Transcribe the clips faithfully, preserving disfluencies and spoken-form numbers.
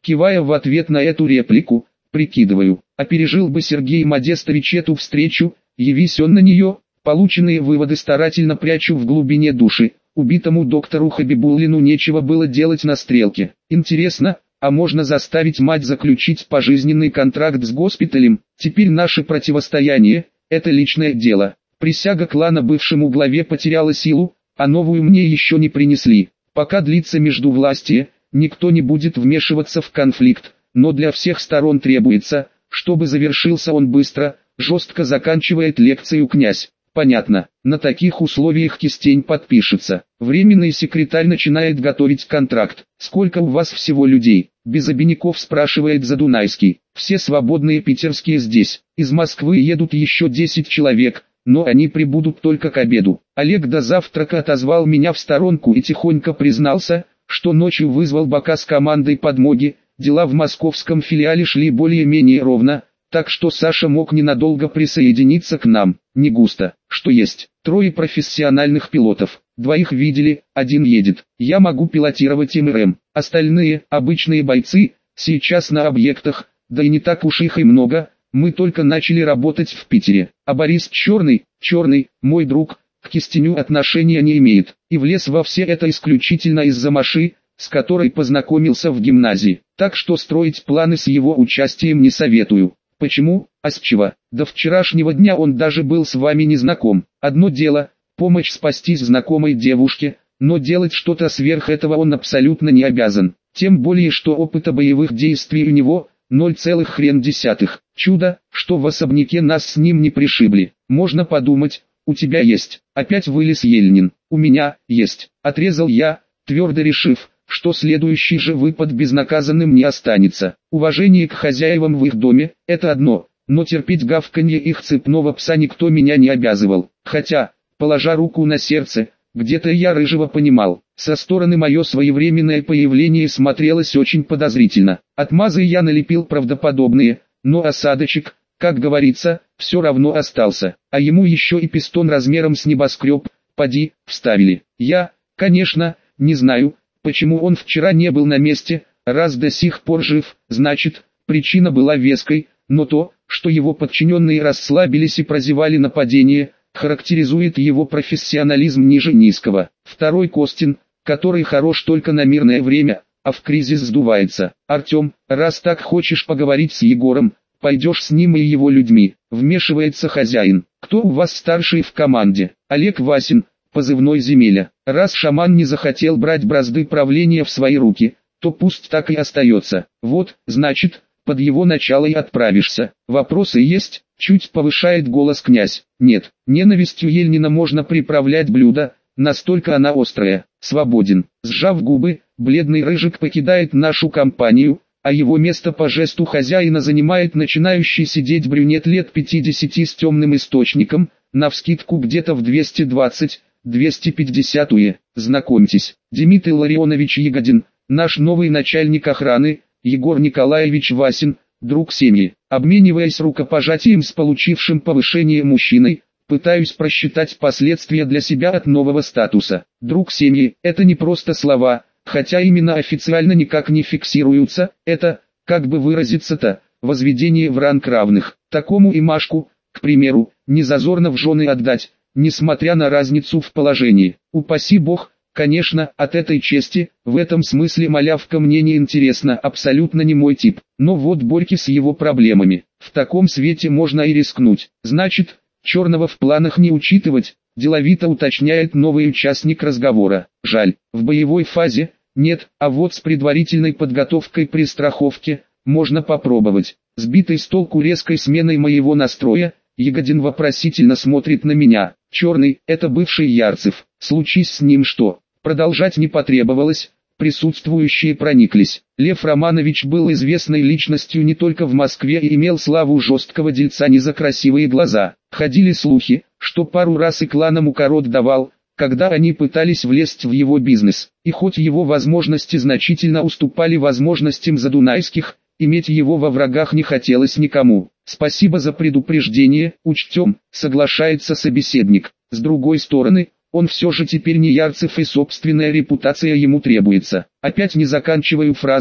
Кивая в ответ на эту реплику, прикидываю, а пережил бы Сергей Модестович эту встречу, явись он на нее. Полученные выводы старательно прячу в глубине души. Убитому доктору Хабибуллину нечего было делать на стрелке. Интересно, а можно заставить мать заключить пожизненный контракт с госпиталем? Теперь наше противостояние – это личное дело. Присяга клана бывшему главе потеряла силу, а новую мне еще не принесли. Пока длится междувластие, никто не будет вмешиваться в конфликт, но для всех сторон требуется, чтобы завершился он быстро, жестко заканчивает лекцию князь. Понятно, на таких условиях кистень подпишется. Временный секретарь начинает готовить контракт. Сколько у вас всего людей? Без обиняков спрашивает Задунайский. Все свободные питерские здесь. Из Москвы едут еще десять человек, но они прибудут только к обеду. Олег до завтрака отозвал меня в сторонку и тихонько признался, что ночью вызвал Бока с командой подмоги. Дела в московском филиале шли более-менее ровно, так что Саша мог ненадолго присоединиться к нам. Не густо, что есть. Трое профессиональных пилотов. Двоих видели, один едет. Я могу пилотировать МРМ. Остальные, обычные бойцы, сейчас на объектах, да и не так уж их и много. Мы только начали работать в Питере. А Борис Черный, Черный, мой друг, к кистеню отношения не имеет. И влез во все это исключительно из-за Маши, с которой познакомился в гимназии. Так что строить планы с его участием не советую. Почему? А с чего? До вчерашнего дня он даже был с вами не знаком. Одно дело, помочь спастись знакомой девушке, но делать что-то сверх этого он абсолютно не обязан. Тем более, что опыта боевых действий у него ноль целых хрен десятых. Чудо, что в особняке нас с ним не пришибли. Можно подумать, у тебя есть. Опять вылез Ельнин. У меня есть. Отрезал я, твердо решив, что следующий же выпад безнаказанным не останется. Уважение к хозяевам в их доме – это одно, но терпеть гавканье их цепного пса никто меня не обязывал. Хотя, положа руку на сердце, где-то я Рыжего понимал. Со стороны мое своевременное появление смотрелось очень подозрительно. Отмазы я налепил правдоподобные, но осадочек, как говорится, все равно остался. А ему еще и пистон размером с небоскреб, поди, вставили. Я, конечно, не знаю, почему он вчера не был на месте, раз до сих пор жив, значит, причина была веской, но то, что его подчиненные расслабились и прозевали нападение, характеризует его профессионализм ниже низкого. Второй Костин, который хорош только на мирное время, а в кризис сдувается. Артем, раз так хочешь поговорить с Егором, пойдешь с ним и его людьми, вмешивается хозяин. Кто у вас старший в команде? Олег Васин, позывной Земеля. Раз шаман не захотел брать бразды правления в свои руки, то пусть так и остается. Вот, значит, под его начало и отправишься. Вопросы есть? Чуть повышает голос князь. Нет, ненавистью Ельнина можно приправлять блюдо, настолько она острая. Свободен. Сжав губы, бледный Рыжик покидает нашу компанию, а его место по жесту хозяина занимает начинающий сидеть брюнет лет пятидесяти с темным источником, навскидку где-то в двести двадцать двести пятьдесят уе. Знакомьтесь, Демид Илларионович Ягодин, наш новый начальник охраны, Егор Николаевич Васин, друг семьи. Обмениваясь рукопожатием с получившим повышение мужчиной, пытаюсь просчитать последствия для себя от нового статуса. Друг семьи – это не просто слова, хотя именно официально никак не фиксируются, это, как бы выразиться-то, возведение в ранг равных. Такому и Машку, к примеру, не зазорно в жены отдать, несмотря на разницу в положении. Упаси Бог, конечно, от этой чести, в этом смысле малявка мне не интересна, абсолютно не мой тип. Но вот Борьки с его проблемами. В таком свете можно и рискнуть. Значит, черного в планах не учитывать, деловито уточняет новый участник разговора. Жаль, в боевой фазе нет, а вот с предварительной подготовкой при страховке можно попробовать. Сбитый с толку резкой сменой моего настроя, Ягодин вопросительно смотрит на меня. Черный – это бывший Ярцев. Случись с ним что? Продолжать не потребовалось, присутствующие прониклись. Лев Романович был известной личностью не только в Москве и имел славу жесткого дельца не за красивые глаза. Ходили слухи, что пару раз и кланам укорот давал, когда они пытались влезть в его бизнес. И хоть его возможности значительно уступали возможностям задунайских, иметь его во врагах не хотелось никому. Спасибо за предупреждение, учтем, соглашается собеседник. С другой стороны, он все же теперь не Ярцев и собственная репутация ему требуется. Опять не заканчиваю фразу,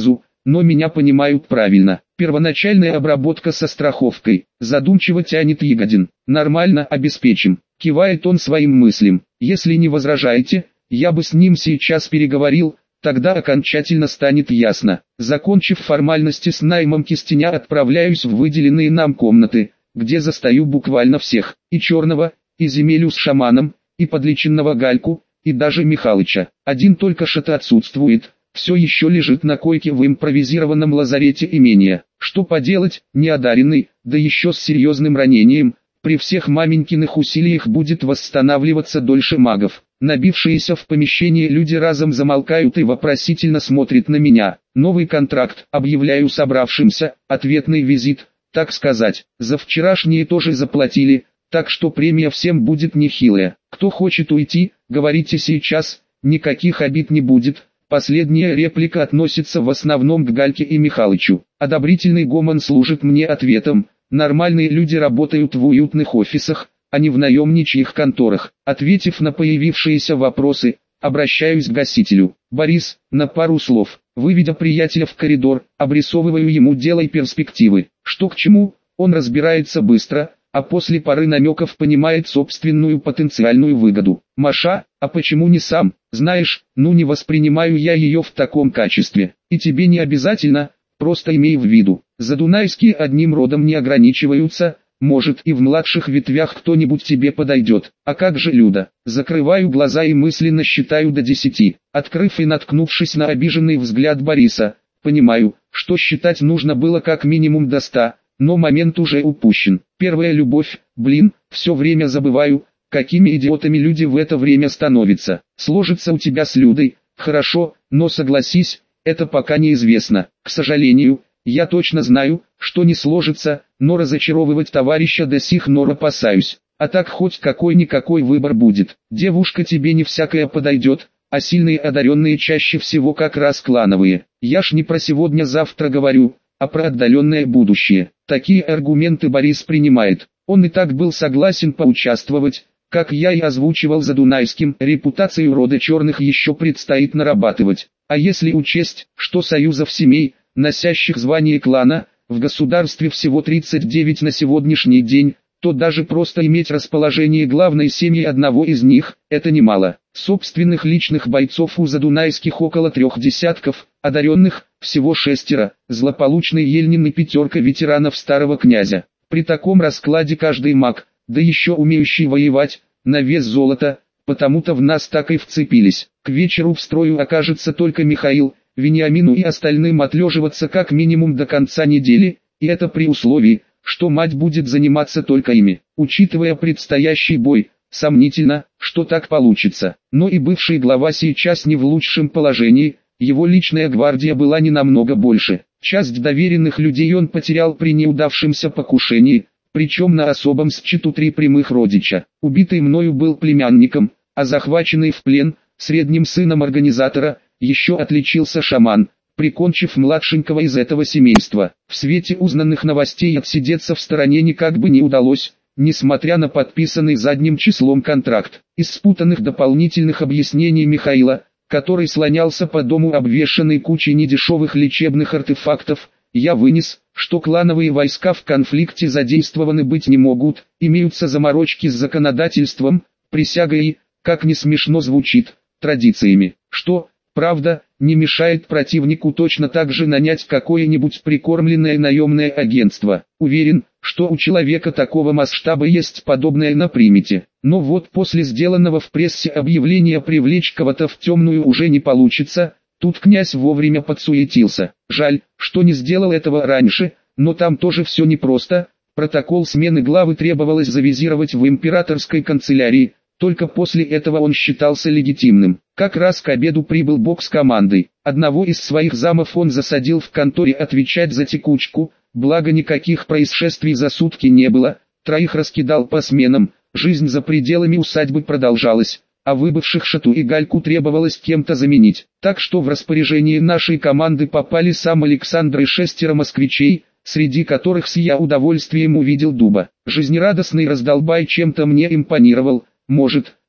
но меня понимают правильно. Первоначальная обработка со страховкой. Задумчиво тянет Ягодин. Нормально, обеспечим. Кивает он своим мыслям. Если не возражаете, я бы с ним сейчас переговорил, тогда окончательно станет ясно. Закончив формальности с наймом кистеня, отправляюсь в выделенные нам комнаты, где застаю буквально всех. И Черного, и Земелю с шаманом, и подлеченного Гальку, и даже Михалыча. Один только что-то отсутствует. Все еще лежит на койке в импровизированном лазарете имения. Что поделать, неодаренный, да еще с серьезным ранением, при всех маменькиных усилиях будет восстанавливаться дольше магов. Набившиеся в помещении люди разом замолкают и вопросительно смотрят на меня. Новый контракт, объявляю собравшимся, ответный визит, так сказать. За вчерашние тоже заплатили, так что премия всем будет нехилая. Кто хочет уйти, говорите сейчас, никаких обид не будет. Последняя реплика относится в основном к Гальке и Михалычу. Одобрительный гомон служит мне ответом. Нормальные люди работают в уютных офисах, а не в наемничьих конторах. Ответив на появившиеся вопросы, обращаюсь к гасителю. Борис, на пару слов. Выведя приятеля в коридор, обрисовываю ему дело и перспективы. Что к чему, он разбирается быстро, а после пары намеков понимает собственную потенциальную выгоду. Маша, а почему не сам? Знаешь, ну не воспринимаю я ее в таком качестве. И тебе не обязательно, просто имей в виду. Задунайские одним родом не ограничиваются, может и в младших ветвях кто-нибудь тебе подойдет. А как же Люда? Закрываю глаза и мысленно считаю до десяти. Открыв и наткнувшись на обиженный взгляд Бориса, понимаю, что считать нужно было как минимум до ста. Но момент уже упущен. Первая любовь, блин, все время забываю, какими идиотами люди в это время становятся. Сложится у тебя с Людой, хорошо, но согласись, это пока неизвестно. К сожалению, я точно знаю, что не сложится, но разочаровывать товарища до сих пор опасаюсь. А так хоть какой-никакой выбор будет. Девушка тебе не всякая подойдет, а сильные одаренные чаще всего как раз клановые. Я ж не про сегодня-завтра говорю, а про отдаленное будущее. Такие аргументы Борис принимает. Он и так был согласен поучаствовать, как я и озвучивал за Дунайским. Репутацию рода черных еще предстоит нарабатывать. А если учесть, что союзов семей, носящих звание клана, в государстве всего тридцать девять на сегодняшний день, то даже просто иметь расположение главной семьи одного из них, это немало. Собственных личных бойцов у задунайских около трех десятков, одаренных, всего шестеро, злополучный Ельнин и пятерка ветеранов старого князя. При таком раскладе каждый маг, да еще умеющий воевать, на вес золота, потому-то в нас так и вцепились. К вечеру в строю окажется только Михаил, Вениамину и остальным отлеживаться как минимум до конца недели, и это при условии, что мать будет заниматься только ими. Учитывая предстоящий бой, сомнительно, что так получится. Но и бывший глава сейчас не в лучшем положении, его личная гвардия была не намного больше. Часть доверенных людей он потерял при неудавшемся покушении, причем на особом счету три прямых родича. Убитый мною был племянником, а захваченный в плен, средним сыном организатора, еще отличился шаман, прикончив младшенького из этого семейства. В свете узнанных новостей отсидеться в стороне никак бы не удалось, несмотря на подписанный задним числом контракт. Из спутанных дополнительных объяснений Михаила, который слонялся по дому обвешанный кучей недешевых лечебных артефактов, я вынес, что клановые войска в конфликте задействованы быть не могут, имеются заморочки с законодательством, присягой и, как не смешно звучит, традициями, что, правда, не мешает противнику точно так же нанять какое-нибудь прикормленное наемное агентство. Уверен, что у человека такого масштаба есть подобное на примете. Но вот после сделанного в прессе объявления привлечь кого-то в темную уже не получится. Тут князь вовремя подсуетился. Жаль, что не сделал этого раньше, но там тоже все непросто. Протокол смены главы требовалось завизировать в императорской канцелярии. Только после этого он считался легитимным. Как раз к обеду прибыл Бог с командой. Одного из своих замов он засадил в конторе отвечать за текучку, благо никаких происшествий за сутки не было, троих раскидал по сменам, жизнь за пределами усадьбы продолжалась, а выбывших Шату и Гальку требовалось кем-то заменить. Так что в распоряжение нашей команды попали сам Александр и шестеро москвичей, среди которых с я удовольствием увидел Дуба. Жизнерадостный раздолбай чем-то мне импонировал. Может,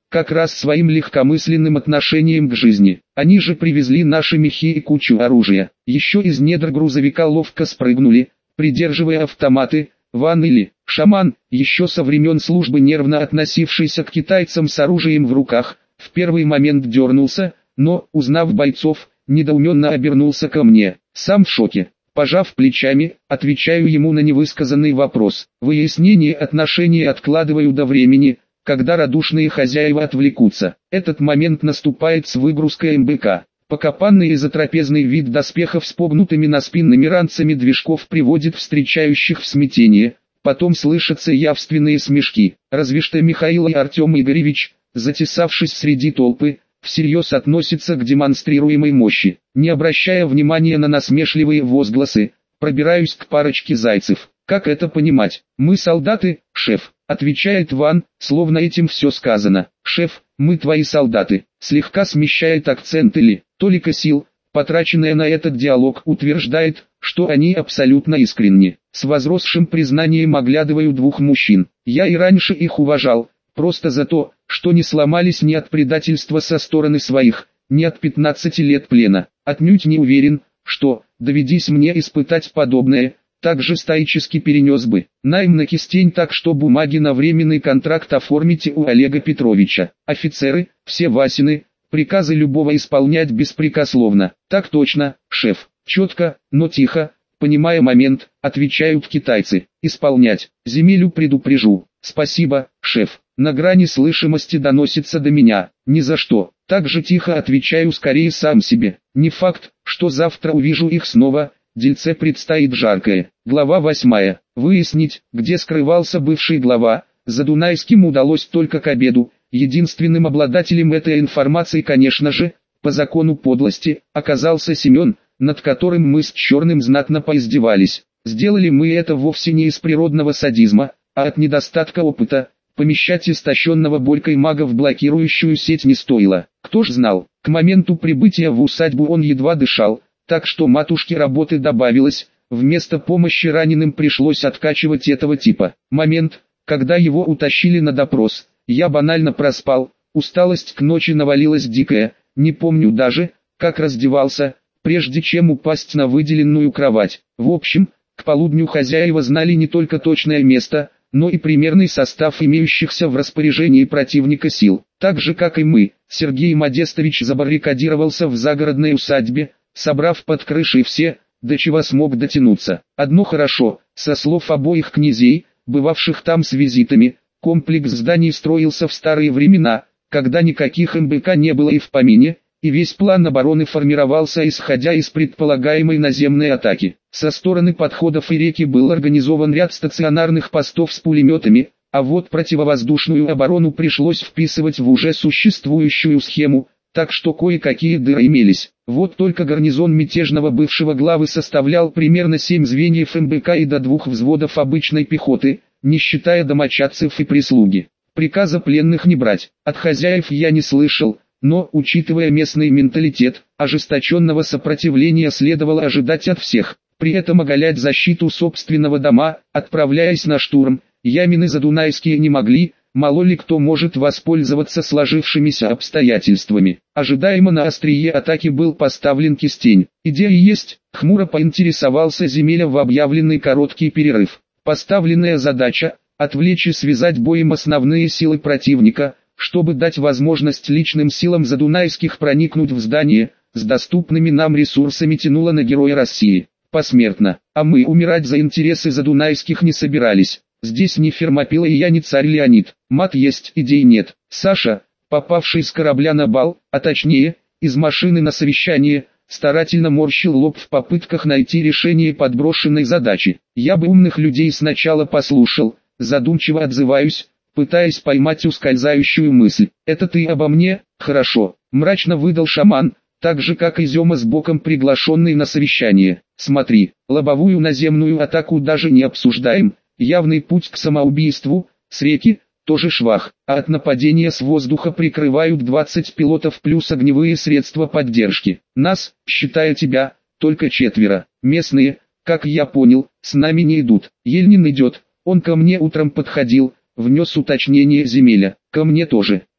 как раз своим легкомысленным отношением к жизни. Они же привезли наши мехи и кучу оружия. Еще из недр грузовика ловко спрыгнули, придерживая автоматы. Ван или шаман, еще со времен службы нервно относившийся к китайцам с оружием в руках, в первый момент дернулся, но, узнав бойцов, недоуменно обернулся ко мне. Сам в шоке. Пожав плечами, отвечаю ему на невысказанный вопрос. Выяснение отношений откладываю до времени, когда радушные хозяева отвлекутся. Этот момент наступает с выгрузкой эм бэ ка. Покопанный и затрапезный вид доспехов с погнутыми наспинными ранцами движков приводит встречающих в смятение. Потом слышатся явственные смешки. Разве что Михаил и Артем Игоревич, затесавшись среди толпы, всерьез относятся к демонстрируемой мощи. Не обращая внимания на насмешливые возгласы, пробираюсь к парочке зайцев. Как это понимать? Мы солдаты, шеф, отвечает Ван, словно этим все сказано. Шеф, мы твои солдаты. Слегка смещает акцент или, толика сил, потраченная на этот диалог, утверждает, что они абсолютно искренни. С возросшим признанием оглядываю двух мужчин. Я и раньше их уважал, просто за то, что не сломались ни от предательства со стороны своих, ни от пятнадцати лет плена. Отнюдь не уверен, что, доведись мне испытать подобное, так же стоически перенес бы. Найм на кистень так, что бумаги на временный контракт оформите у Олега Петровича. Офицеры, все Васины, приказы любого исполнять беспрекословно. Так точно, шеф. Четко, но тихо, понимая момент, отвечают китайцы. Исполнять. Земелю предупрежу. Спасибо, шеф. На грани слышимости доносится до меня. Ни за что. Так же тихо отвечаю скорее сам себе. Не факт, что завтра увижу их снова. Дельце предстоит жаркое. Глава восьмая. Выяснить, где скрывался бывший глава, Задунайским удалось только к обеду. Единственным обладателем этой информации, конечно же, по закону подлости, оказался Семен, над которым мы с Черным знатно поиздевались. Сделали мы это вовсе не из природного садизма, а от недостатка опыта. Помещать истощенного Борькой мага в блокирующую сеть не стоило. Кто ж знал, к моменту прибытия в усадьбу он едва дышал, так что матушке работы добавилось, вместо помощи раненым пришлось откачивать этого типа. Момент, когда его утащили на допрос, я банально проспал, усталость к ночи навалилась дикая, не помню даже, как раздевался, прежде чем упасть на выделенную кровать. В общем, к полудню хозяева знали не только точное место, но и примерный состав имеющихся в распоряжении противника сил. Так же как и мы, Сергей Модестович забаррикадировался в загородной усадьбе, собрав под крышей все, до чего смог дотянуться. Одно хорошо, со слов обоих князей, бывавших там с визитами, комплекс зданий строился в старые времена, когда никаких эм бэ ка не было и в помине, и весь план обороны формировался исходя из предполагаемой наземной атаки. Со стороны подходов и реки был организован ряд стационарных постов с пулеметами, а вот противовоздушную оборону пришлось вписывать в уже существующую схему, так что кое-какие дыры имелись. Вот только гарнизон мятежного бывшего главы составлял примерно семь звеньев эм бэ ка и до двух взводов обычной пехоты, не считая домочадцев и прислуги. Приказа пленных не брать, от хозяев я не слышал, но, учитывая местный менталитет, ожесточенного сопротивления следовало ожидать от всех. При этом оголять защиту собственного дома, отправляясь на штурм, ямины задунайские не могли, мало ли кто может воспользоваться сложившимися обстоятельствами. Ожидаемо на острие атаки был поставлен кистень. Идея есть, хмуро поинтересовался Земеля в объявленный короткий перерыв. Поставленная задача – отвлечь и связать боем основные силы противника, чтобы дать возможность личным силам задунайских проникнуть в здание, с доступными нам ресурсами тянуло на героя России. Посмертно, а мы умирать за интересы задунайских не собирались. Здесь не Фермопила и я не царь Леонид. Мат есть, идей нет. Саша, попавший с корабля на бал, а точнее, из машины на совещание, старательно морщил лоб в попытках найти решение подброшенной задачи. Я бы умных людей сначала послушал, задумчиво отзываюсь, пытаясь поймать ускользающую мысль. «Это ты обо мне? Хорошо», — мрачно выдал шаман, так же как и Зема с боком приглашенный на совещание. «Смотри, лобовую наземную атаку даже не обсуждаем, явный путь к самоубийству, с реки, тоже швах, а от нападения с воздуха прикрывают двадцать пилотов плюс огневые средства поддержки. Нас, считая тебя, только четверо. Местные, как я понял, с нами не идут. Ельнин идет, он ко мне утром подходил». Внес уточнение Земеля. Ко мне тоже.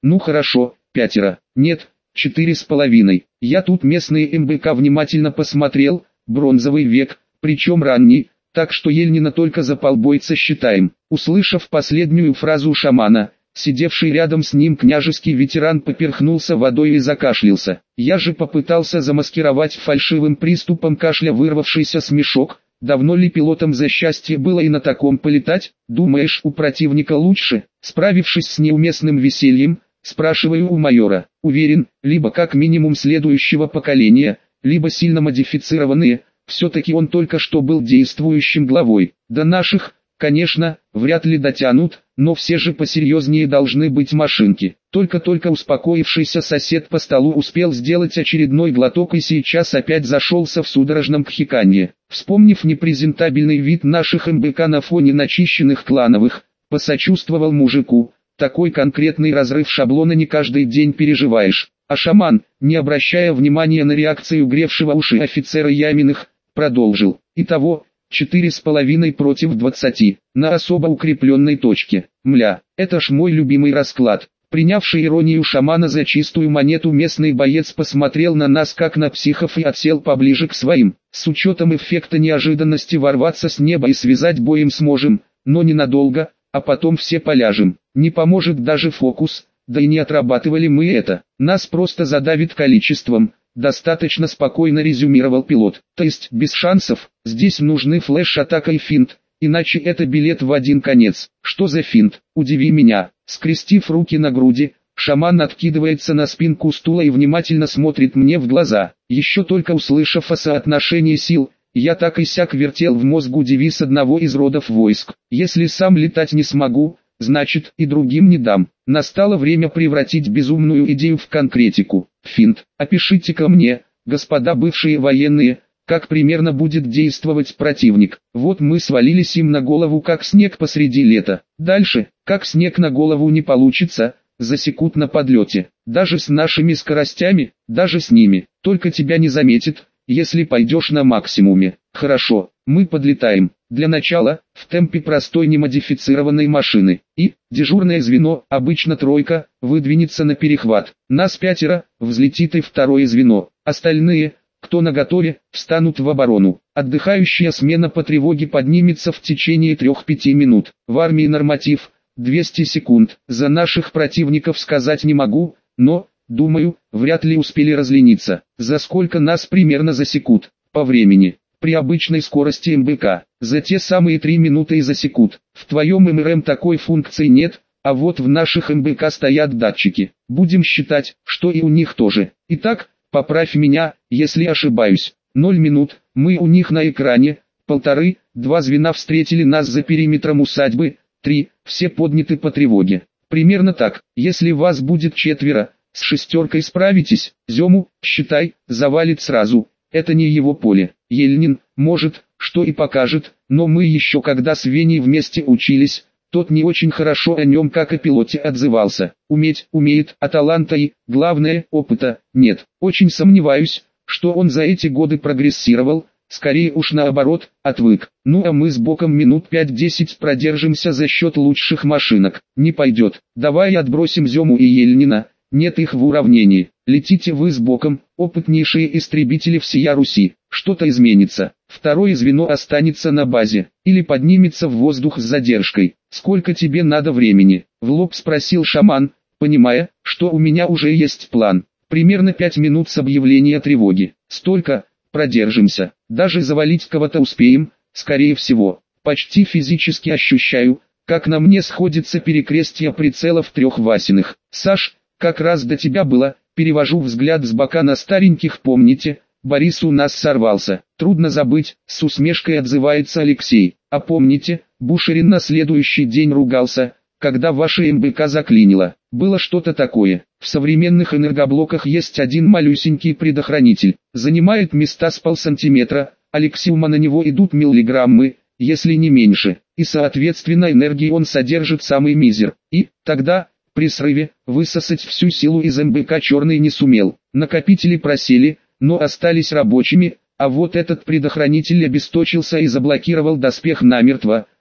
Ну хорошо, пятеро. Нет, четыре с половиной. Я тут местные эм бэ ка внимательно посмотрел, бронзовый век, причем ранний, так что Ельнина только за полбойца считаем. Услышав последнюю фразу шамана, сидевший рядом с ним княжеский ветеран поперхнулся водой и закашлялся. Я же попытался замаскировать фальшивым приступом кашля вырвавшийся смешок. Давно ли пилотам за счастье было и на таком полетать? Думаешь, у противника лучше? Справившись с неуместным весельем, спрашиваю у майора. Уверен, либо как минимум следующего поколения, либо сильно модифицированные. Все-таки он только что был действующим главой. До наших, конечно, вряд ли дотянут, но все же посерьезнее должны быть машинки. Только-только успокоившийся сосед по столу успел сделать очередной глоток и сейчас опять зашелся в судорожном кхеканье. Вспомнив непрезентабельный вид наших эм бэ ка на фоне начищенных клановых, посочувствовал мужику. Такой конкретный разрыв шаблона не каждый день переживаешь. А шаман, не обращая внимания на реакцию гревшего уши офицера Яминых, продолжил. Итого, четыре с половиной против двадцати, на особо укрепленной точке. Мля, это ж мой любимый расклад. Принявший иронию шамана за чистую монету, местный боец посмотрел на нас как на психов и отсел поближе к своим. С учетом эффекта неожиданности ворваться с неба и связать боем сможем, но ненадолго, а потом все поляжем. Не поможет даже фокус, да и не отрабатывали мы это. Нас просто задавит количеством. Достаточно спокойно резюмировал пилот. То есть без шансов, здесь нужны флеш-атака и финт, иначе это билет в один конец. Что за финт? Удиви меня. Скрестив руки на груди, шаман откидывается на спинку стула и внимательно смотрит мне в глаза. Еще только услышав о соотношении сил, я так и сяк вертел в мозгу девиз одного из родов войск. Если сам летать не смогу, значит и другим не дам. Настало время превратить безумную идею в конкретику. Финт. Опишите-ка мне, господа бывшие военные, как примерно будет действовать противник. Вот мы свалились им на голову как снег посреди лета. Дальше, как снег на голову не получится, засекут на подлете. Даже с нашими скоростями, даже с ними. Только тебя не заметит, если пойдешь на максимуме. Хорошо, мы подлетаем. Для начала, в темпе простой немодифицированной машины. И, дежурное звено, обычно тройка, выдвинется на перехват. Нас пятеро, взлетит и второе звено. Остальные, кто наготове, встанут в оборону. Отдыхающая смена по тревоге поднимется в течение трех-пяти минут. В армии норматив – двести секунд. За наших противников сказать не могу, но, думаю, вряд ли успели разлениться. За сколько нас примерно засекут, по времени. При обычной скорости эм бэ ка, за те самые три минуты и засекут. В твоем эм эр эм такой функции нет, а вот в наших эм бэ ка стоят датчики. Будем считать, что и у них тоже. Итак, поправь меня, если ошибаюсь. Ноль минут, мы у них на экране. Полторы, два звена встретили нас за периметром усадьбы. Три, все подняты по тревоге. Примерно так, если вас будет четверо, с шестеркой справитесь. Зему, считай, завалит сразу. Это не его поле. Ельнин, может, что и покажет, но мы еще когда с Веней вместе учились, тот не очень хорошо о нем как о пилоте отзывался. Уметь, умеет, а таланта и, главное, опыта, нет. Очень сомневаюсь, что он за эти годы прогрессировал, скорее уж наоборот, отвык. Ну а мы с боком минут пять-десять продержимся за счет лучших машинок. Не пойдет. Давай отбросим Зему и Ельнина. Нет их в уравнении. Летите вы с боком, опытнейшие истребители всея Руси. Что-то изменится. Второе звено останется на базе, или поднимется в воздух с задержкой. Сколько тебе надо времени? В лоб спросил шаман, понимая, что у меня уже есть план. Примерно пять минут с объявления тревоги. Столько, продержимся. Даже завалить кого-то успеем, скорее всего. Почти физически ощущаю, как на мне сходится перекрестие прицелов трех Васиных. Саш, как раз до тебя было, перевожу взгляд с бока на стареньких, помните, Борис у нас сорвался. Трудно забыть, с усмешкой отзывается Алексей. А помните, Бушерин на следующий день ругался, когда ваше эм бэ ка заклинило. Было что-то такое. В современных энергоблоках есть один малюсенький предохранитель. Занимает места с полсантиметра, а лексиума на него идут миллиграммы, если не меньше. И соответственно энергии он содержит самый мизер. И, тогда, при срыве, высосать всю силу из эм бэ ка черный не сумел. Накопители просели, но остались рабочими, а вот этот предохранитель обесточился и заблокировал доспех намертво.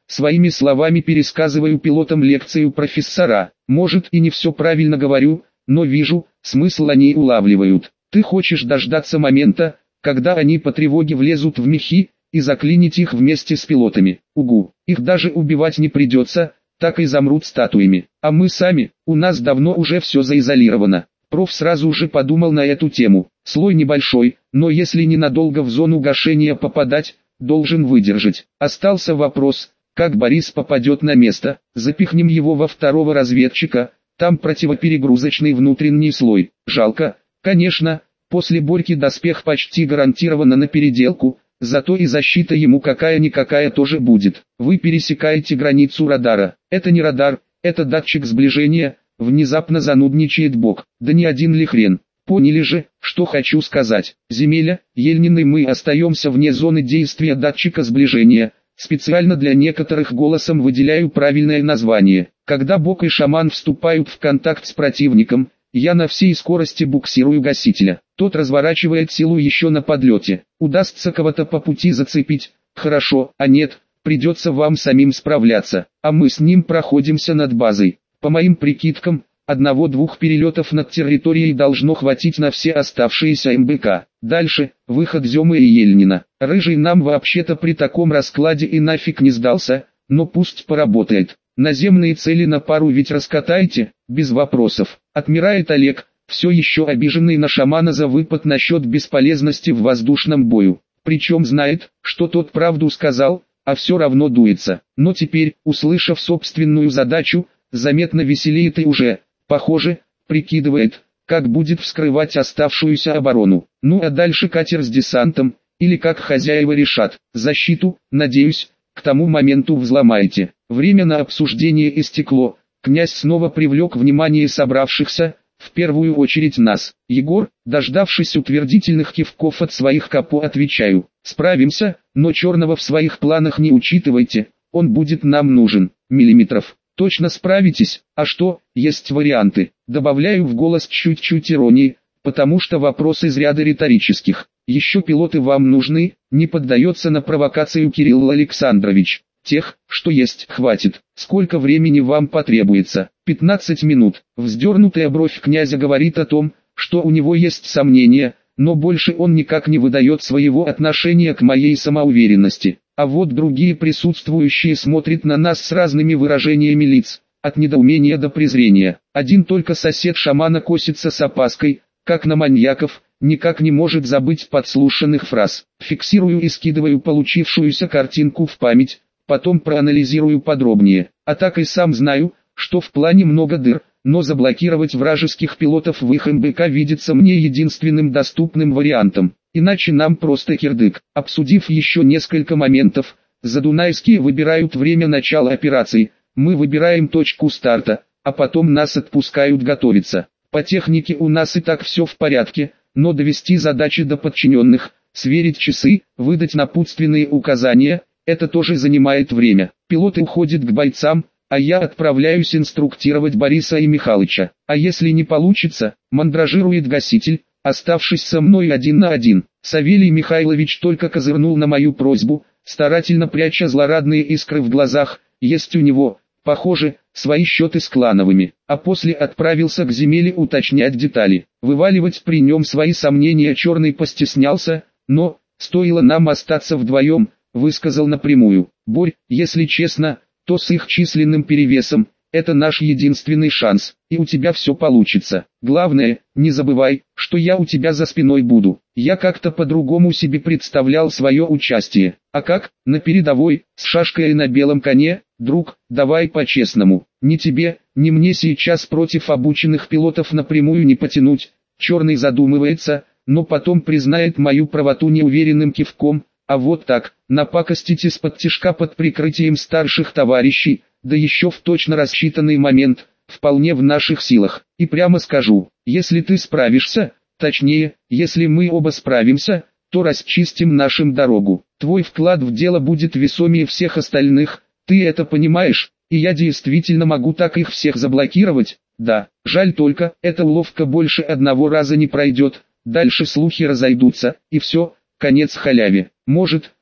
своими словами пересказываю пилотам лекцию профессора. Может и не все правильно говорю, но вижу, смысл они улавливают. Ты хочешь дождаться момента, когда они по тревоге влезут в мехи, и заклинить их вместе с пилотами. Угу, их даже убивать не придется, так и замрут статуями. А мы сами, у нас давно уже все заизолировано. Проф сразу же подумал на эту тему. Слой небольшой, но если ненадолго в зону гашения попадать, должен выдержать. Остался вопрос, как Борис попадет на место. Запихнем его во второго разведчика, там противоперегрузочный внутренний слой. Жалко, конечно, после Борьки доспех почти гарантированно на переделку, зато и защита ему какая-никакая тоже будет. Вы пересекаете границу радара. Это не радар, это датчик сближения. Внезапно занудничает Бог. Да не один ли хрен. Поняли же, что хочу сказать. Земеля, Ельнины, мы остаемся вне зоны действия датчика сближения. Специально для некоторых голосом выделяю правильное название. Когда Бог и шаман вступают в контакт с противником, я на всей скорости буксирую гасителя. Тот разворачивает силу еще на подлете. Удастся кого-то по пути зацепить, хорошо, а нет, придется вам самим справляться. А мы с ним проходимся над базой. По моим прикидкам, одного-двух перелетов над территорией должно хватить на все оставшиеся эм бэ ка. Дальше, выход Земы и Ельнина. Рыжий нам вообще-то при таком раскладе и нафиг не сдался, но пусть поработает. Наземные цели на пару ведь раскатайте, без вопросов. Отмирает Олег, все еще обиженный на шамана за выпад насчет бесполезности в воздушном бою. Причем знает, что тот правду сказал, а все равно дуется. Но теперь, услышав собственную задачу, заметно веселеет и уже, похоже, прикидывает, как будет вскрывать оставшуюся оборону. Ну а дальше катер с десантом, или как хозяева решат, защиту, надеюсь, к тому моменту взломаете. Время на обсуждение истекло, князь снова привлек внимание собравшихся, в первую очередь нас. Егор, дождавшись утвердительных кивков от своих капо, отвечаю, справимся, но черного в своих планах не учитывайте, он будет нам нужен. Миллиметров. Точно справитесь, а что, есть варианты. Добавляю в голос чуть-чуть иронии, потому что вопрос из ряда риторических. Еще пилоты вам нужны, не поддается на провокацию Кирилл Александрович. Тех, что есть, хватит. Сколько времени вам потребуется? пятнадцать минут. Вздернутая бровь князя говорит о том, что у него есть сомнения, но больше он никак не выдает своего отношения к моей самоуверенности. А вот другие присутствующие смотрят на нас с разными выражениями лиц, от недоумения до презрения. Один только сосед шамана косится с опаской, как на маньяков, никак не может забыть подслушанных фраз. Фиксирую и скидываю получившуюся картинку в память, потом проанализирую подробнее. А так и сам знаю, что в плане много дыр, но заблокировать вражеских пилотов в их эм бэ ка видится мне единственным доступным вариантом. Иначе нам просто кирдык. Обсудив еще несколько моментов, задунайские выбирают время начала операции, мы выбираем точку старта, а потом нас отпускают готовиться. По технике у нас и так все в порядке, но довести задачи до подчиненных, сверить часы, выдать напутственные указания, это тоже занимает время. Пилоты уходят к бойцам, а я отправляюсь инструктировать Бориса и Михалыча. А если не получится, мандражирует гаситель, оставшись со мной один на один. Савелий Михайлович только козырнул на мою просьбу, старательно пряча злорадные искры в глазах, есть у него, похоже, свои счеты с клановыми, а после отправился к Земеле уточнять детали. Вываливать при нем свои сомнения черный постеснялся, но, стоило нам остаться вдвоем, высказал напрямую: Борь, если честно, то с их численным перевесом, это наш единственный шанс, и у тебя все получится. Главное, не забывай, что я у тебя за спиной буду. Я как-то по-другому себе представлял свое участие. А как? На передовой, с шашкой на белом коне, друг, давай по-честному. Ни тебе, ни мне сейчас против обученных пилотов напрямую не потянуть. Черный задумывается, но потом признает мою правоту неуверенным кивком. А вот так, напакостить из-под тишка под прикрытием старших товарищей, да еще в точно рассчитанный момент, вполне в наших силах. И прямо скажу, если ты справишься, точнее, если мы оба справимся, то расчистим нашим дорогу. Твой вклад в дело будет весомее всех остальных, ты это понимаешь, и я действительно могу так их всех заблокировать. Да, жаль только, эта уловка больше одного раза не пройдет, дальше слухи разойдутся, и все, конец халяве. Может,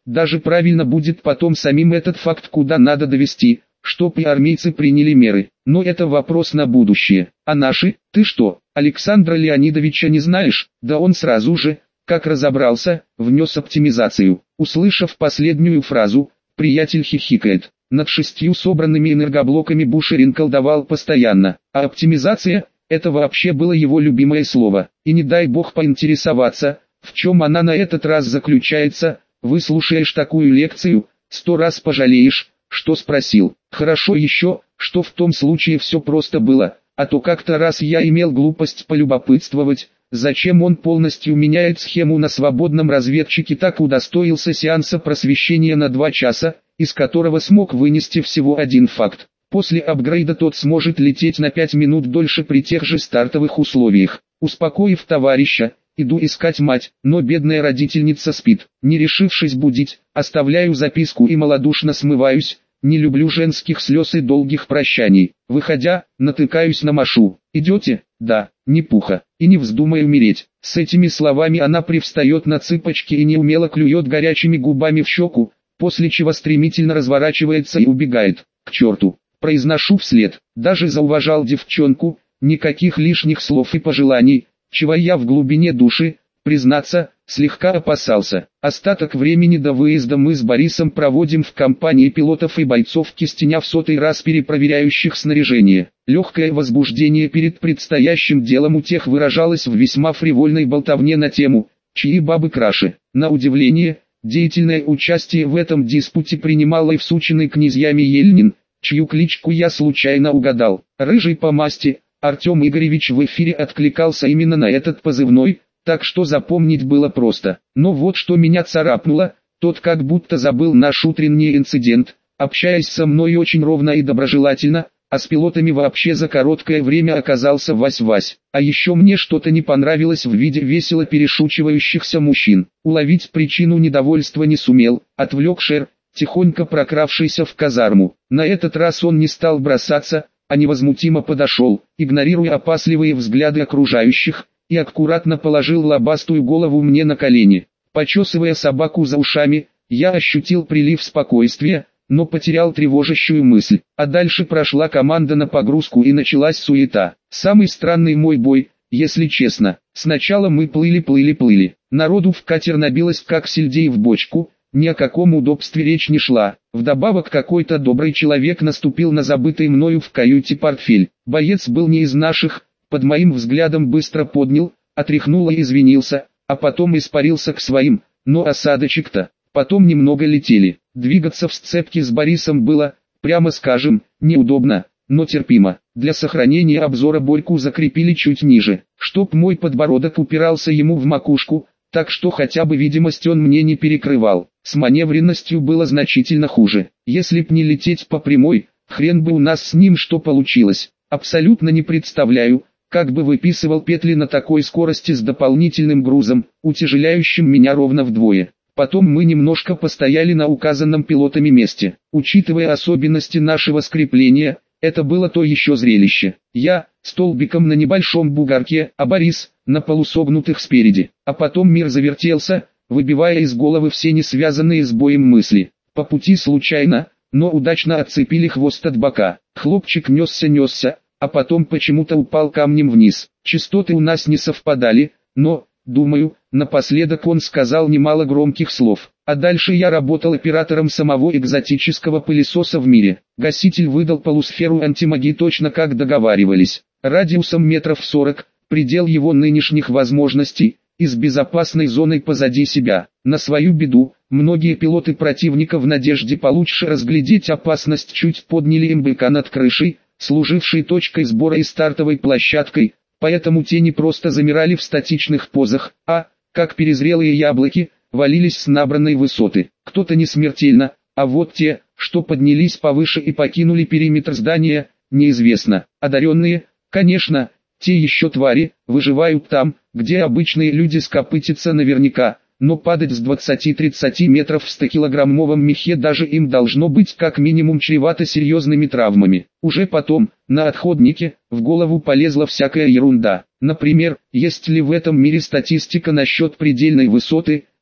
даже правильно будет потом самим этот факт куда надо довести, чтоб и армейцы приняли меры. Но это вопрос на будущее. А наши, ты что, Александра Леонидовича не знаешь? Да он сразу же, как разобрался, внес оптимизацию. Услышав последнюю фразу, приятель хихикает. Над шестью собранными энергоблоками Бушерин колдовал постоянно, а оптимизация – это вообще было его любимое слово. И не дай бог поинтересоваться, в чем она на этот раз заключается. Выслушаешь такую лекцию, сто раз пожалеешь, что спросил. Хорошо еще, что в том случае все просто было, а то как-то раз я имел глупость полюбопытствовать, зачем он полностью меняет схему на свободном разведчике, так удостоился сеанса просвещения на два часа, из которого смог вынести всего один факт. После апгрейда тот сможет лететь на пять минут дольше при тех же стартовых условиях. Успокоив товарища, иду искать мать, но бедная родительница спит. Не решившись будить, оставляю записку и малодушно смываюсь. Не люблю женских слез и долгих прощаний. Выходя, натыкаюсь на Машу. «Идете?» «Да, не пуха. И не вздумай умереть». С этими словами она привстает на цыпочки и неумело клюет горячими губами в щеку, после чего стремительно разворачивается и убегает. «К черту!» Произношу вслед. Даже зауважал девчонку, никаких лишних слов и пожеланий, чего я в глубине души, признаться, слегка опасался. Остаток времени до выезда мы с Борисом проводим в компании пилотов и бойцов Кистеня, в сотый раз перепроверяющих снаряжение. Легкое возбуждение перед предстоящим делом у тех выражалось в весьма фривольной болтовне на тему «чьи бабы краше». На удивление, деятельное участие в этом диспуте принимал и всученный князьями Ельнин, чью кличку я случайно угадал. Рыжий по масти, Артем Игоревич в эфире откликался именно на этот позывной, так что запомнить было просто. Но вот что меня царапнуло, тот как будто забыл наш утренний инцидент, общаясь со мной очень ровно и доброжелательно, а с пилотами вообще за короткое время оказался вась-вась. А еще мне что-то не понравилось в виде весело перешучивающихся мужчин. Уловить причину недовольства не сумел, отвлек Шер, тихонько прокравшийся в казарму. На этот раз он не стал бросаться, а невозмутимо подошел, игнорируя опасливые взгляды окружающих, и аккуратно положил лобастую голову мне на колени. Почесывая собаку за ушами, я ощутил прилив спокойствия, но потерял тревожащую мысль. А дальше прошла команда на погрузку и началась суета. Самый странный мой бой, если честно. Сначала мы плыли-плыли-плыли. Народу в катер набилось как сельдей в бочку, ни о каком удобстве речь не шла. Вдобавок какой-то добрый человек наступил на забытый мною в каюте портфель. Боец был не из наших, под моим взглядом быстро поднял, отряхнул и извинился, а потом испарился к своим, но осадочек-то. Потом немного летели. Двигаться в сцепке с Борисом было, прямо скажем, неудобно, но терпимо. Для сохранения обзора Борьку закрепили чуть ниже, чтоб мой подбородок упирался ему в макушку, так что хотя бы видимость он мне не перекрывал. С маневренностью было значительно хуже. Если б не лететь по прямой, хрен бы у нас с ним что получилось. Абсолютно не представляю, как бы выписывал петли на такой скорости с дополнительным грузом, утяжеляющим меня ровно вдвое. Потом мы немножко постояли на указанном пилотами месте. Учитывая особенности нашего скрепления, это было то еще зрелище. Я, столбиком на небольшом бугорке, а Борис, на полусогнутых спереди. А потом мир завертелся, выбивая из головы все не связанные с боем мысли. По пути случайно, но удачно отцепили хвост от бока. Хлопчик несся-несся, а потом почему-то упал камнем вниз. Частоты у нас не совпадали, но, думаю, напоследок он сказал немало громких слов. А дальше я работал оператором самого экзотического пылесоса в мире. Гаситель выдал полусферу антимагии точно как договаривались. Радиусом метров сорок, предел его нынешних возможностей, и с безопасной зоной позади себя. На свою беду, многие пилоты противника в надежде получше разглядеть опасность чуть подняли МБК над крышей, служившей точкой сбора и стартовой площадкой, поэтому те не просто замирали в статичных позах, а, как перезрелые яблоки, валились с набранной высоты. Кто-то не смертельно, а вот те, что поднялись повыше и покинули периметр здания, неизвестно. Одаренные, конечно, те еще твари, выживают там, где обычные люди скопытятся наверняка, но падать с двадцати-тридцати метров в стокилограммовом мехе даже им должно быть как минимум чревато серьезными травмами. Уже потом, на отходнике, в голову полезла всякая ерунда. Например, есть ли в этом мире статистика насчет предельной высоты,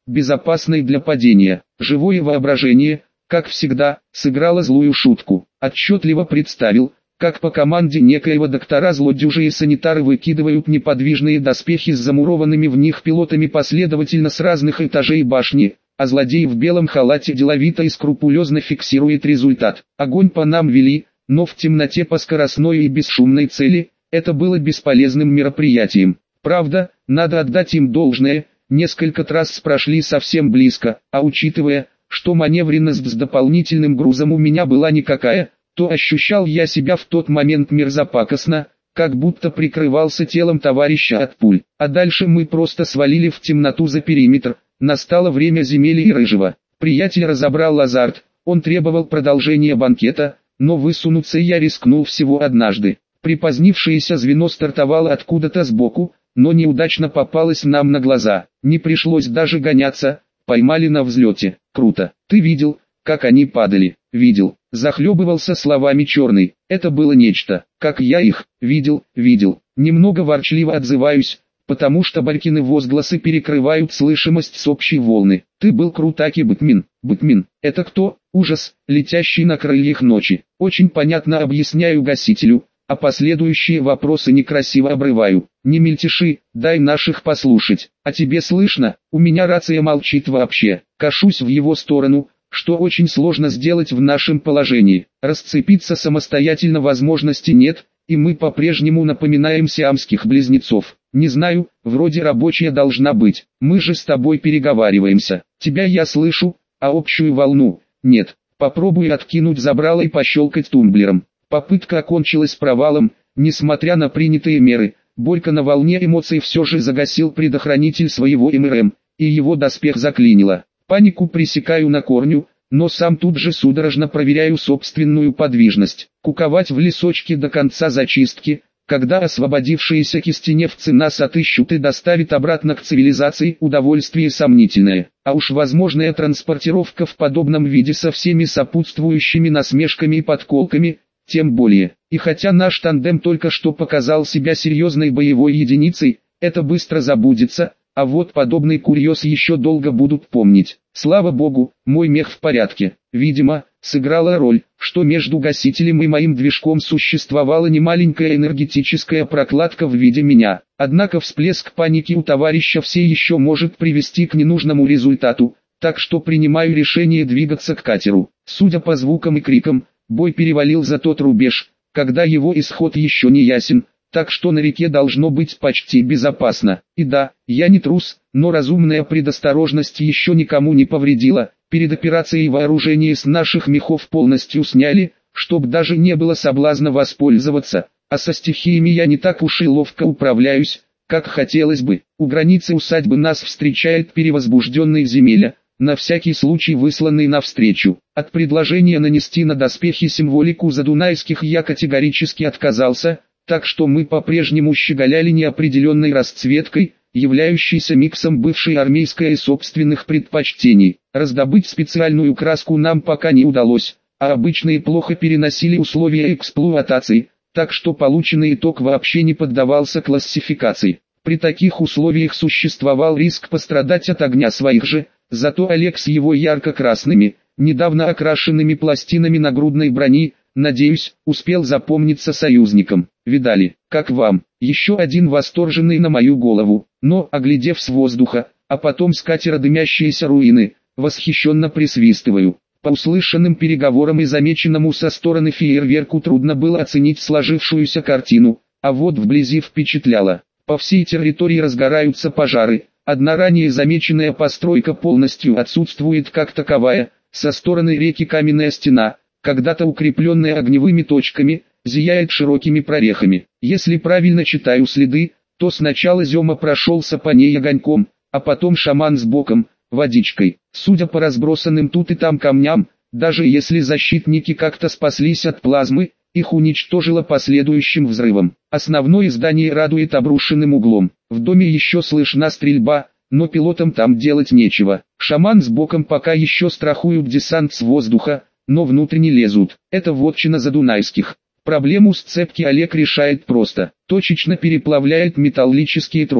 безопасной для падения. Живое воображение, как всегда, сыграло злую шутку. Отчетливо представил, как по команде некоего доктора злодюжие санитары выкидывают неподвижные доспехи с замурованными в них пилотами последовательно с разных этажей башни, а злодей в белом халате деловито и скрупулезно фиксирует результат. Огонь по нам вели, но в темноте по скоростной и бесшумной цели, это было бесполезным мероприятием. Правда, надо отдать им должное, несколько трасс прошли совсем близко, а учитывая, что маневренность с дополнительным грузом у меня была никакая, то ощущал я себя в тот момент мерзопакостно, как будто прикрывался телом товарища от пуль. А дальше мы просто свалили в темноту за периметр, настало время земель и рыжего. Приятель разобрал азарт, он требовал продолжения банкета, но высунуться я рискнул всего однажды. Припозднившееся звено стартовало откуда-то сбоку, но неудачно попалось нам на глаза. Не пришлось даже гоняться, поймали на взлете. Круто. Ты видел, как они падали? Видел. Захлебывался словами черный. Это было нечто. Как я их видел, видел. Немного ворчливо отзываюсь, потому что Барькины возгласы перекрывают слышимость с общей волны. Ты был крутаки, Бэтмен. Бэтмен. Это кто? Ужас, летящий на крыльях ночи. Очень понятно объясняю гасителю, а последующие вопросы некрасиво обрываю. Не мельтеши, дай наших послушать. А тебе слышно? У меня рация молчит вообще. Кашусь в его сторону, что очень сложно сделать в нашем положении. Расцепиться самостоятельно возможности нет, и мы по-прежнему напоминаем сиамских близнецов. Не знаю, вроде рабочая должна быть. Мы же с тобой переговариваемся. Тебя я слышу, а общую волну нет. Попробуй откинуть забрало и пощелкать тумблером. Попытка окончилась провалом, несмотря на принятые меры. Борька на волне эмоций все же загасил предохранитель своего эм эр эм, и его доспех заклинило. Панику пресекаю на корню, но сам тут же судорожно проверяю собственную подвижность. Куковать в лесочке до конца зачистки, когда освободившиеся кистеневцы нас отыщут и доставят обратно к цивилизации, удовольствие сомнительное. А уж возможная транспортировка в подобном виде со всеми сопутствующими насмешками и подколками, тем более. И хотя наш тандем только что показал себя серьезной боевой единицей, это быстро забудется, а вот подобный курьез еще долго будут помнить. Слава богу, мой мех в порядке. Видимо, сыграла роль, что между гасителем и моим движком существовала немаленькая энергетическая прокладка в виде меня. Однако всплеск паники у товарища все еще может привести к ненужному результату, так что принимаю решение двигаться к катеру. Судя по звукам и крикам, бой перевалил за тот рубеж, когда его исход еще не ясен, так что на реке должно быть почти безопасно. И да, я не трус, но разумная предосторожность еще никому не повредила. Перед операцией вооружение с наших мехов полностью сняли, чтоб даже не было соблазна воспользоваться, а со стихиями я не так уж и ловко управляюсь, как хотелось бы. У границы усадьбы нас встречает перевозбужденный земеля, на всякий случай высланный навстречу. От предложения нанести на доспехи символику задунайских я категорически отказался, так что мы по-прежнему щеголяли неопределенной расцветкой, являющейся миксом бывшей армейской и собственных предпочтений. Раздобыть специальную краску нам пока не удалось, а обычные плохо переносили условия эксплуатации, так что полученный итог вообще не поддавался классификации. При таких условиях существовал риск пострадать от огня своих же, зато Олег с его ярко-красными, недавно окрашенными пластинами нагрудной брони, надеюсь, успел запомниться союзникам. Видали, как вам? Еще один восторженный на мою голову, но, оглядев с воздуха, а потом с катера дымящиеся руины, восхищенно присвистываю. По услышанным переговорам и замеченному со стороны фейерверку трудно было оценить сложившуюся картину, а вот вблизи впечатляло. По всей территории разгораются пожары, одна ранее замеченная постройка полностью отсутствует как таковая, со стороны реки каменная стена, когда-то укрепленная огневыми точками, зияет широкими прорехами. Если правильно читаю следы, то сначала Зема прошелся по ней огоньком, а потом шаман с боком, водичкой. Судя по разбросанным тут и там камням, даже если защитники как-то спаслись от плазмы, их уничтожило последующим взрывом. Основное здание радует обрушенным углом. В доме еще слышна стрельба, но пилотам там делать нечего. Шаман с боком пока еще страхуют десант с воздуха, но внутрь не лезут. Это вотчина задунайских. Проблему сцепки Олег решает просто. Точечно переплавляет металлические тросы,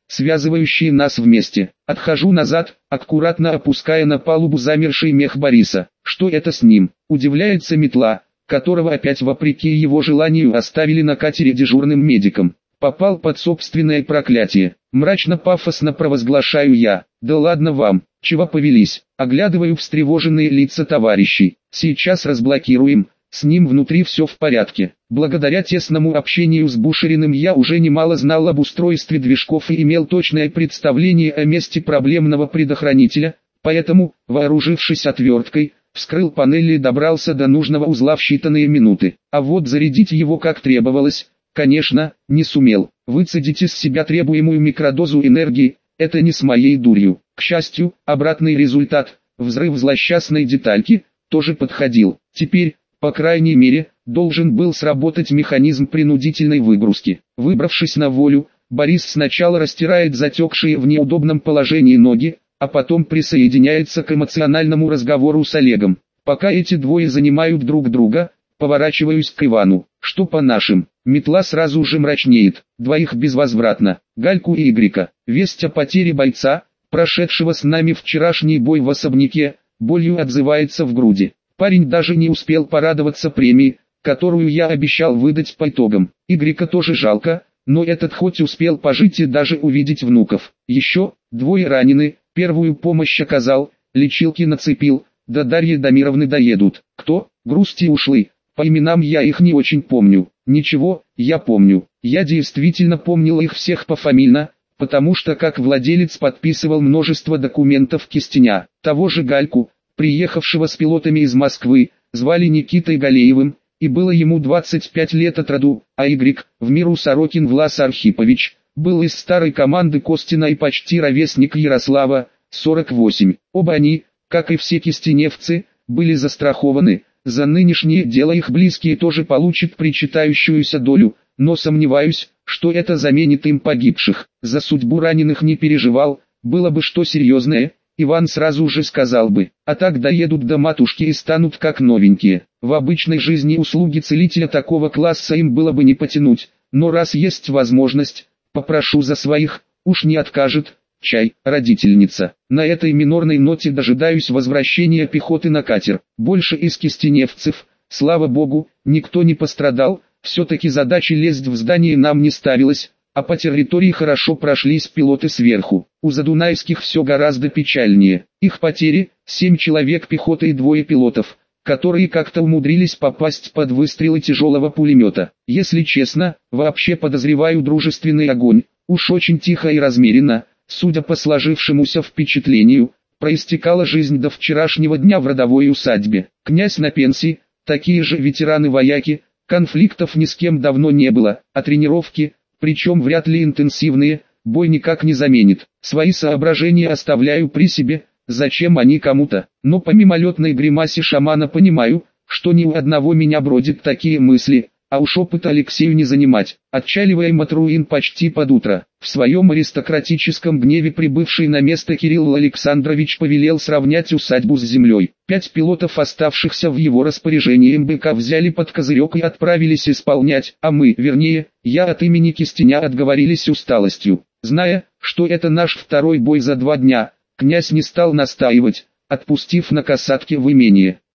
связывающие нас вместе. Отхожу назад, аккуратно опуская на палубу замерший мех Бориса. Что это с ним? Удивляется Метла, которого опять вопреки его желанию оставили на катере дежурным медиком. Попал под собственное проклятие. Мрачно-пафосно провозглашаю я. Да ладно вам, чего повелись? Оглядываю встревоженные лица товарищей. Сейчас разблокируем. С ним внутри все в порядке. Благодаря тесному общению с Бушериным я уже немало знал об устройстве движков и имел точное представление о месте проблемного предохранителя, поэтому, вооружившись отверткой, вскрыл панель и добрался до нужного узла в считанные минуты. А вот зарядить его как требовалось, конечно, не сумел. Выцедить из себя требуемую микродозу энергии – это не с моей дурью. К счастью, обратный результат – взрыв злосчастной детальки – тоже подходил. Теперь, по крайней мере, должен был сработать механизм принудительной выгрузки. Выбравшись на волю, Борис сначала растирает затекшие в неудобном положении ноги, а потом присоединяется к эмоциональному разговору с Олегом. Пока эти двое занимают друг друга, поворачиваюсь к Ивану. Что по нашим? Метла сразу же мрачнеет. Двоих безвозвратно. Гальку и Игрика. Весть о потере бойца, прошедшего с нами вчерашний бой в особняке, болью отзывается в груди. Парень даже не успел порадоваться премии, которую я обещал выдать по итогам. Игрика тоже жалко, но этот хоть успел пожить и даже увидеть внуков. Еще двое ранены, первую помощь оказал, лечилки нацепил, до Дарьи Дамировны доедут. Кто? Грусти ушлы. По именам я их не очень помню. Ничего, я помню. Я действительно помнил их всех пофамильно, потому что как владелец подписывал множество документов Кистеня. Того же Гальку, приехавшего с пилотами из Москвы, звали Никитой Галеевым, и было ему двадцать пять лет от роду, а Y, в миру Сорокин Влас Архипович, был из старой команды Костина и почти ровесник Ярослава, сорок восемь. Оба они, как и все кистеневцы, были застрахованы. За нынешнее дело их близкие тоже получат причитающуюся долю, но сомневаюсь, что это заменит им погибших. За судьбу раненых не переживал, было бы что серьезное, Иван сразу же сказал бы, а так доедут до матушки и станут как новенькие. В обычной жизни услуги целителя такого класса им было бы не потянуть, но раз есть возможность, попрошу за своих, уж не откажет. Чай, родительница. На этой минорной ноте дожидаюсь возвращения пехоты на катер. Больше из кистеневцев, слава богу, никто не пострадал, все-таки задачи лезть в здание нам не ставилось, а по территории хорошо прошлись пилоты сверху. У задунайских все гораздо печальнее. Их потери – семь человек пехоты и двое пилотов, которые как-то умудрились попасть под выстрелы тяжелого пулемета. Если честно, вообще подозреваю дружественный огонь, уж очень тихо и размеренно. Судя по сложившемуся впечатлению, проистекала жизнь до вчерашнего дня в родовой усадьбе. Князь на пенсии, такие же ветераны-вояки, конфликтов ни с кем давно не было, а тренировки, причем вряд ли интенсивные, бой никак не заменит. Свои соображения оставляю при себе, зачем они кому-то, но по мимолетной гримасе шамана понимаю, что ни у одного меня бродят такие мысли, а уж опыт Алексею не занимать. Отчаливаем от руин почти под утро. В своем аристократическом гневе прибывший на место Кирилл Александрович повелел сравнять усадьбу с землей. Пять пилотов, оставшихся в его распоряжении МБК, взяли под козырек и отправились исполнять, а мы, вернее, я от имени Кистеня, отговорились усталостью. Зная, что это наш второй бой за два дня, князь не стал настаивать, отпустив на касатке в имение.